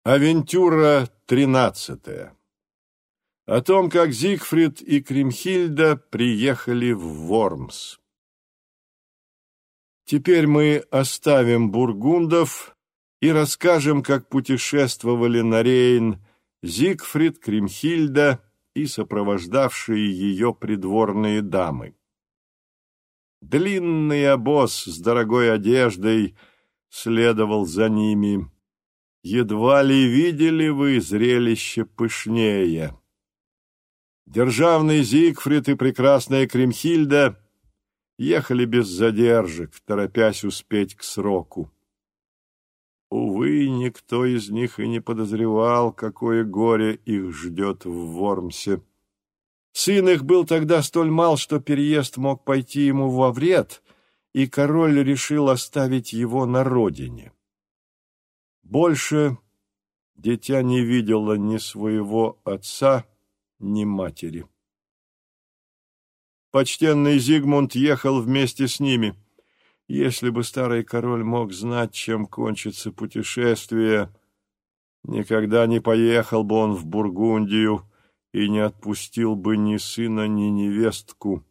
Авентюра 13. О том, как Зигфрид и Кримхильда приехали в Вормс. Теперь мы оставим бургундов и расскажем, как путешествовали на Рейн Зигфрид, Кримхильда и сопровождавшие ее придворные дамы. Длинный обоз с дорогой одеждой следовал за ними. Едва ли видели вы зрелище пышнее. Державный Зигфрид и прекрасная Кримхильда ехали без задержек, торопясь успеть к сроку. Увы, никто из них и не подозревал, какое горе их ждет в Вормсе. Сын их был тогда столь мал, что переезд мог пойти ему во вред, и король решил оставить его на родине. Больше дитя не видело ни своего отца, ни матери. Почтенный Зигмунд ехал вместе с ними. Если бы старый король мог знать, чем кончится путешествие, никогда не поехал бы он в Бургундию и не отпустил бы ни сына, ни невестку.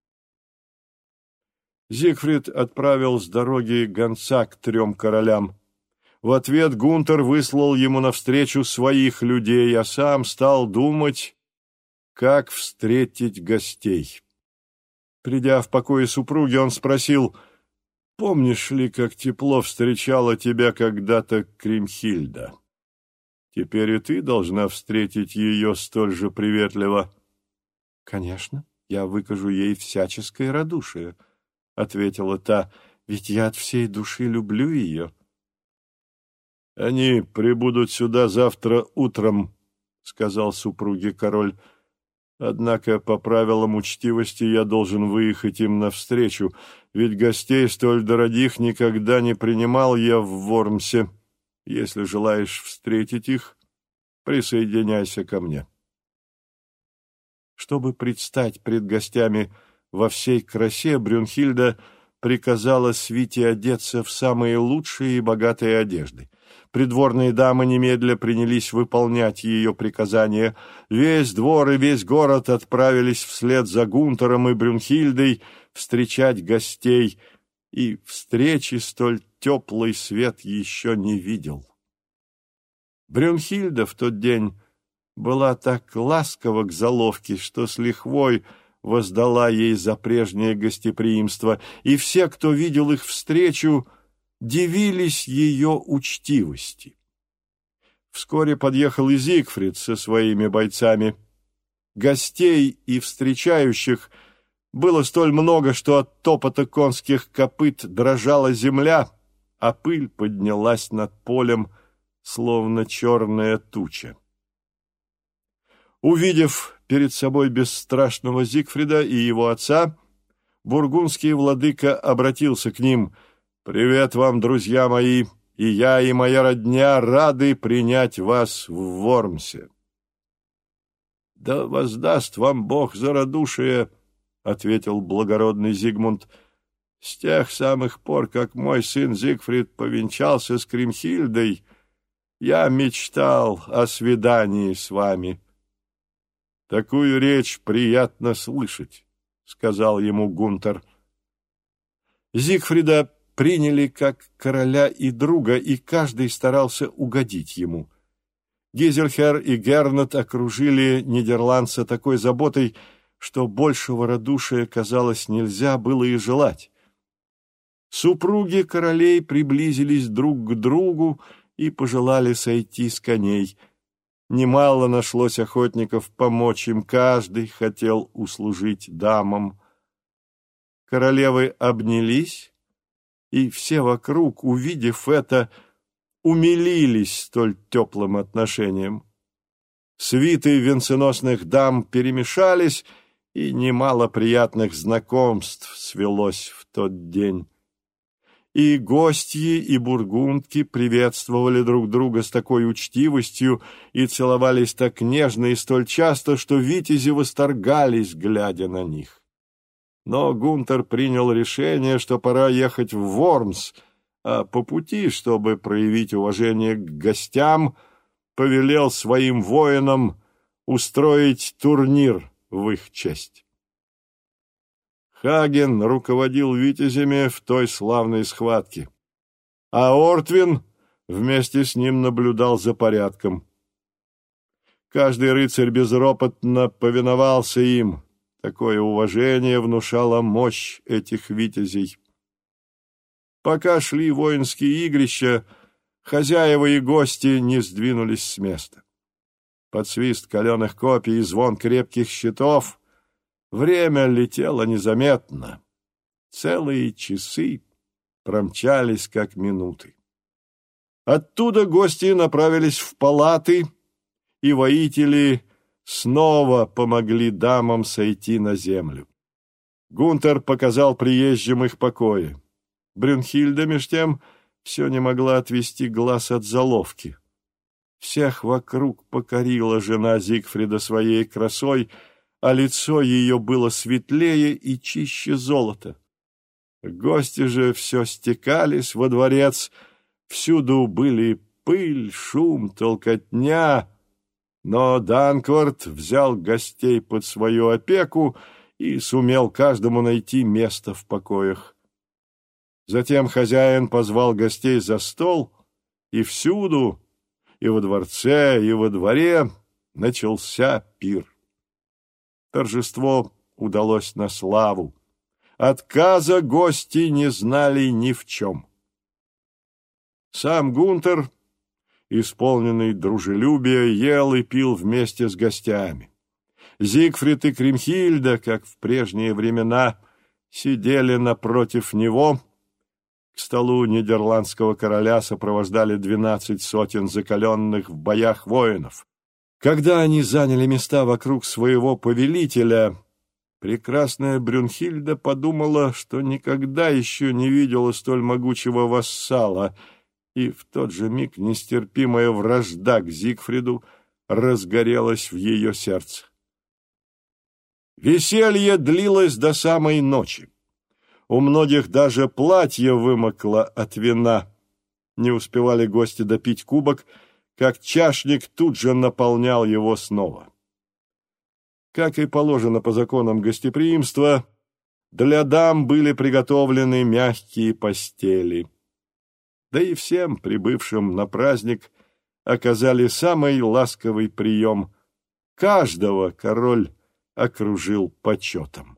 Зигфрид отправил с дороги гонца к 3 королям. В ответ Гунтер выслал ему навстречу своих людей, а сам стал думать, как встретить гостей. Придя в покое супруги, он спросил: «Помнишь ли, как тепло встречала тебя когда-то Кримхильда? Теперь и ты должна встретить ее столь же приветливо». «Конечно, я выкажу ей всяческое радушие», — ответила та, — «ведь я от всей души люблю ее». «Они прибудут сюда завтра утром», — сказал супруге король. «Однако по правилам учтивости я должен выехать им навстречу, ведь гостей столь дорогих никогда не принимал я в Вормсе. Если желаешь встретить их, присоединяйся ко мне». Чтобы предстать пред гостями во всей красе, Брюнхильда приказала свите одеться в самые лучшие и богатые одежды. Придворные дамы немедля принялись выполнять ее приказания. Весь двор и весь город отправились вслед за Гунтером и Брюнхильдой встречать гостей, и встречи столь теплый свет еще не видел. Брюнхильда в тот день была так ласкова к заловке, что с лихвой воздала ей за прежнее гостеприимство, и все, кто видел их встречу, дивились ее учтивости. Вскоре подъехал и Зигфрид со своими бойцами. Гостей и встречающих было столь много, что от топота конских копыт дрожала земля, а пыль поднялась над полем, словно черная туча. Увидев перед собой бесстрашного Зигфрида и его отца, бургундский владыка обратился к ним: «Привет вам, друзья мои, и я, и моя родня рады принять вас в Вормсе». «Да воздаст вам Бог за радушие», — ответил благородный Зигмунд. «С тех самых пор, как мой сын Зигфрид повенчался с Кримхильдой, я мечтал о свидании с вами». «Такую речь приятно слышать», — сказал ему Гунтер. Зигфрида приняли как короля и друга, и каждый старался угодить ему. Гизельхер и Гернет окружили нидерландца такой заботой, что большего радушия, казалось, нельзя было и желать. Супруги королей приблизились друг к другу и пожелали сойти с коней. Немало нашлось охотников помочь им, каждый хотел услужить дамам. Королевы обнялись, и все вокруг, увидев это, умилились столь теплым отношением. Свиты венценосных дам перемешались, и немало приятных знакомств свелось в тот день. И гостьи, и бургундки приветствовали друг друга с такой учтивостью и целовались так нежно и столь часто, что витязи восторгались, глядя на них. Но Гунтер принял решение, что пора ехать в Вормс, а по пути, чтобы проявить уважение к гостям, повелел своим воинам устроить турнир в их честь. Хаген руководил витязями в той славной схватке, а Ортвин вместе с ним наблюдал за порядком. Каждый рыцарь безропотно повиновался им. Такое уважение внушало мощь этих витязей. Пока шли воинские игрища, хозяева и гости не сдвинулись с места. Под свист каленых копий и звон крепких щитов время летело незаметно. Целые часы промчались, как минуты. Оттуда гости направились в палаты, и воители снова помогли дамам сойти на землю. Гунтер показал приезжим их покои. Брюнхильда, меж тем, все не могла отвести глаз от заловки. Всех вокруг покорила жена Зигфрида своей красой, а лицо ее было светлее и чище золота. Гости же все стекались во дворец, всюду были пыль, шум, толкотня, но Данквард взял гостей под свою опеку и сумел каждому найти место в покоях. Затем хозяин позвал гостей за стол, и всюду, и во дворце, и во дворе начался пир. Торжество удалось на славу. Отказа гости не знали ни в чем. Сам Гунтер, исполненный дружелюбия, ел и пил вместе с гостями. Зигфрид и Кримхильда, как в прежние времена, сидели напротив него. К столу нидерландского короля сопровождали 12 сотен закаленных в боях воинов. Когда они заняли места вокруг своего повелителя, прекрасная Брюнхильда подумала, что никогда еще не видела столь могучего вассала, и в тот же миг нестерпимая вражда к Зигфриду разгорелась в ее сердце. Веселье длилось до самой ночи. У многих даже платье вымокло от вина. Не успевали гости допить кубок, как чашник тут же наполнял его снова. Как и положено по законам гостеприимства, для дам были приготовлены мягкие постели. Да и всем, прибывшим на праздник, оказали самый ласковый прием. Каждого король окружил почетом.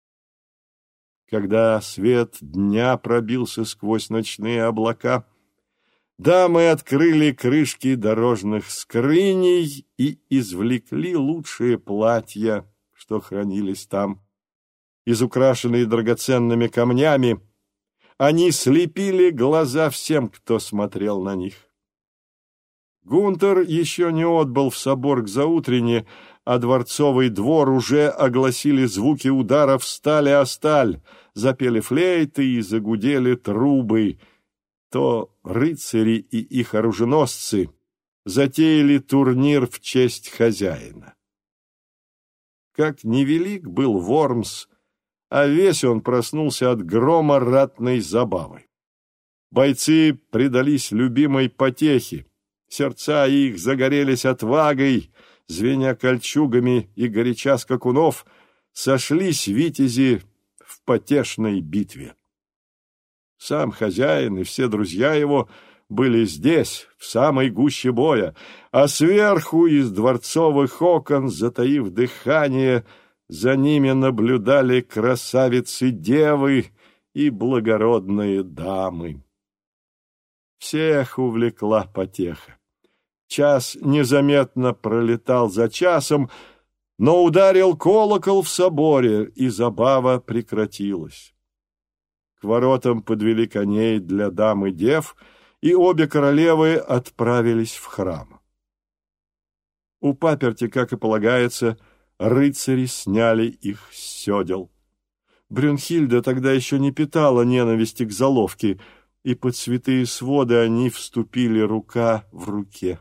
Когда свет дня пробился сквозь ночные облака, дамы открыли крышки дорожных скрыней и извлекли лучшие платья, что хранились там. Изукрашенные драгоценными камнями, они слепили глаза всем, кто смотрел на них. Гунтер еще не отбыл в собор к заутрене, а дворцовый двор уже огласили звуки ударов стали о сталь, запели флейты и загудели трубы. То рыцари и их оруженосцы затеяли турнир в честь хозяина. Как невелик был Вормс, а весь он проснулся от грома ратной забавы. Бойцы предались любимой потехе, сердца их загорелись отвагой, звеня кольчугами и горяча скакунов, сошлись витязи в потешной битве. Сам хозяин и все друзья его были здесь, в самой гуще боя, а сверху из дворцовых окон, затаив дыхание, за ними наблюдали красавицы-девы и благородные дамы. Всех увлекла потеха. Час незаметно пролетал за часом, но ударил колокол в соборе, и забава прекратилась. К воротам подвели коней для дам и дев, и обе королевы отправились в храм. У паперти, как и полагается, рыцари сняли их с седел. Брюнхильда тогда еще не питала ненависти к заловке, и под святые своды они вступили рука в руке.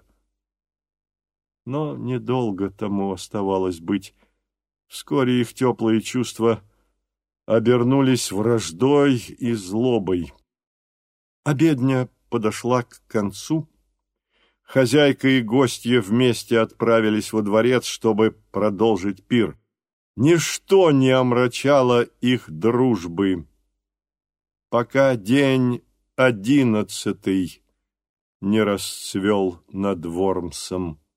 Но недолго тому оставалось быть. Вскоре их теплые чувства обернулись враждой и злобой. Обедня подошла к концу. Хозяйка и гостья вместе отправились во дворец, чтобы продолжить пир. Ничто не омрачало их дружбы, пока день 11 не расцвел над Вормсом.